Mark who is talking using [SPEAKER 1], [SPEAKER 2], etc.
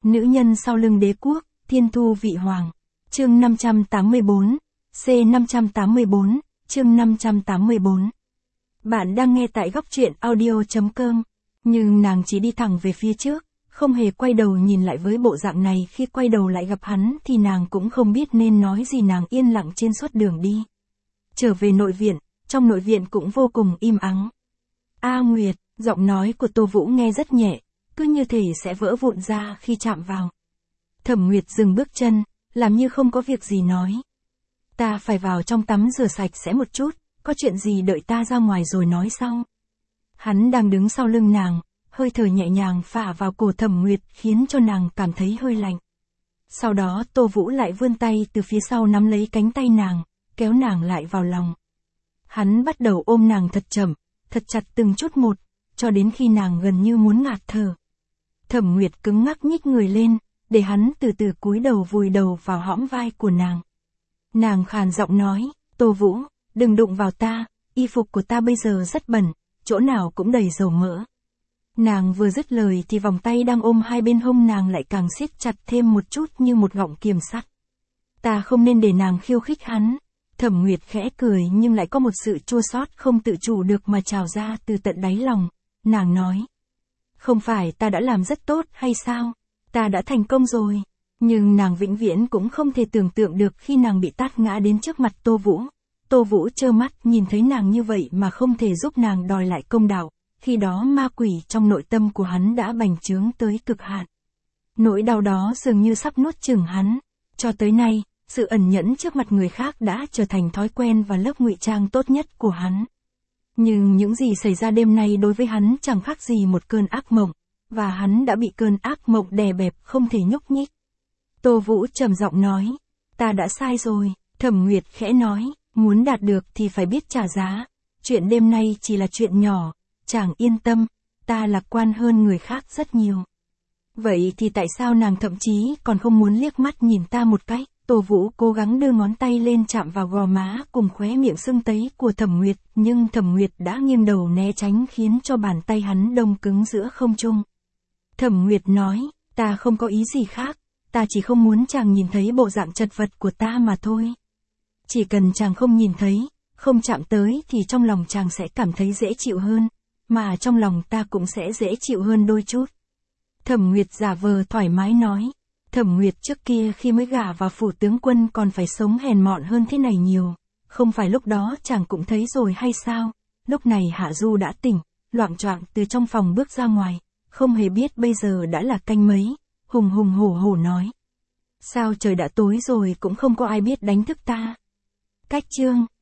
[SPEAKER 1] Nữ nhân sau lưng đế quốc, thiên thu vị hoàng. Chương 584, C584, chương 584. Bạn đang nghe tại góc truyện audio.com. Nhưng nàng chỉ đi thẳng về phía trước, không hề quay đầu nhìn lại. Với bộ dạng này, khi quay đầu lại gặp hắn thì nàng cũng không biết nên nói gì. Nàng yên lặng trên suốt đường đi. Trở về nội viện, trong nội viện cũng vô cùng im ắng. A Nguyệt, giọng nói của Tô Vũ nghe rất nhẹ, cứ như thể sẽ vỡ vụn ra khi chạm vào. Thẩm Nguyệt dừng bước chân, làm như không có việc gì nói. Ta phải vào trong tắm rửa sạch sẽ một chút, có chuyện gì đợi ta ra ngoài rồi nói sau. Hắn đang đứng sau lưng nàng, hơi thở nhẹ nhàng phả vào cổ Thẩm Nguyệt khiến cho nàng cảm thấy hơi lạnh. Sau đó Tô Vũ lại vươn tay từ phía sau nắm lấy cánh tay nàng, kéo nàng lại vào lòng. Hắn bắt đầu ôm nàng thật chậm, thật chặt từng chút một, cho đến khi nàng gần như muốn ngạt thở. Thẩm Nguyệt cứng ngắc nhích người lên, để hắn từ từ cúi đầu vùi đầu vào hõm vai của nàng. Nàng khàn giọng nói, Tô Vũ, đừng đụng vào ta, y phục của ta bây giờ rất bẩn, chỗ nào cũng đầy dầu mỡ. Nàng vừa dứt lời thì vòng tay đang ôm hai bên hông nàng lại càng siết chặt thêm một chút như một gọng kiềm sắt. Ta không nên để nàng khiêu khích hắn. Thẩm Nguyệt khẽ cười nhưng lại có một sự chua xót không tự chủ được mà trào ra từ tận đáy lòng. Nàng nói, không phải ta đã làm rất tốt hay sao? Ta đã thành công rồi. Nhưng nàng vĩnh viễn cũng không thể tưởng tượng được khi nàng bị tát ngã đến trước mặt Tô Vũ. Tô Vũ trơ mắt nhìn thấy nàng như vậy mà không thể giúp nàng đòi lại công đạo. Khi đó ma quỷ trong nội tâm của hắn đã bành trướng tới cực hạn. Nỗi đau đó dường như sắp nuốt chửng hắn. Cho tới nay, sự ẩn nhẫn trước mặt người khác đã trở thành thói quen và lớp ngụy trang tốt nhất của hắn. Nhưng những gì xảy ra đêm nay đối với hắn chẳng khác gì một cơn ác mộng, và hắn đã bị cơn ác mộng đè bẹp không thể nhúc nhích. Tô Vũ trầm giọng nói, ta đã sai rồi. Thẩm Nguyệt khẽ nói, muốn đạt được thì phải biết trả giá. Chuyện đêm nay chỉ là chuyện nhỏ, chàng yên tâm, ta lạc quan hơn người khác rất nhiều. Vậy thì tại sao nàng thậm chí còn không muốn liếc mắt nhìn ta một cái? Tô Vũ cố gắng đưa ngón tay lên chạm vào gò má cùng khóe miệng sưng tấy của Thẩm Nguyệt, nhưng Thẩm Nguyệt đã nghiêng đầu né tránh khiến cho bàn tay hắn đông cứng giữa không trung. Thẩm Nguyệt nói, ta không có ý gì khác, ta chỉ không muốn chàng nhìn thấy bộ dạng chật vật của ta mà thôi. Chỉ cần chàng không nhìn thấy, không chạm tới thì trong lòng chàng sẽ cảm thấy dễ chịu hơn, mà trong lòng ta cũng sẽ dễ chịu hơn đôi chút. Thẩm Nguyệt giả vờ thoải mái nói. Thẩm Nguyệt trước kia khi mới gả vào phủ tướng quân còn phải sống hèn mọn hơn thế này nhiều. Không phải lúc đó chàng cũng thấy rồi hay sao? Lúc này Hạ Du đã tỉnh, loạng choạng từ trong phòng bước ra ngoài, không hề biết bây giờ đã là canh mấy, hùng hùng hổ hổ nói. Sao trời đã tối rồi cũng không có ai biết đánh thức ta? Cách chương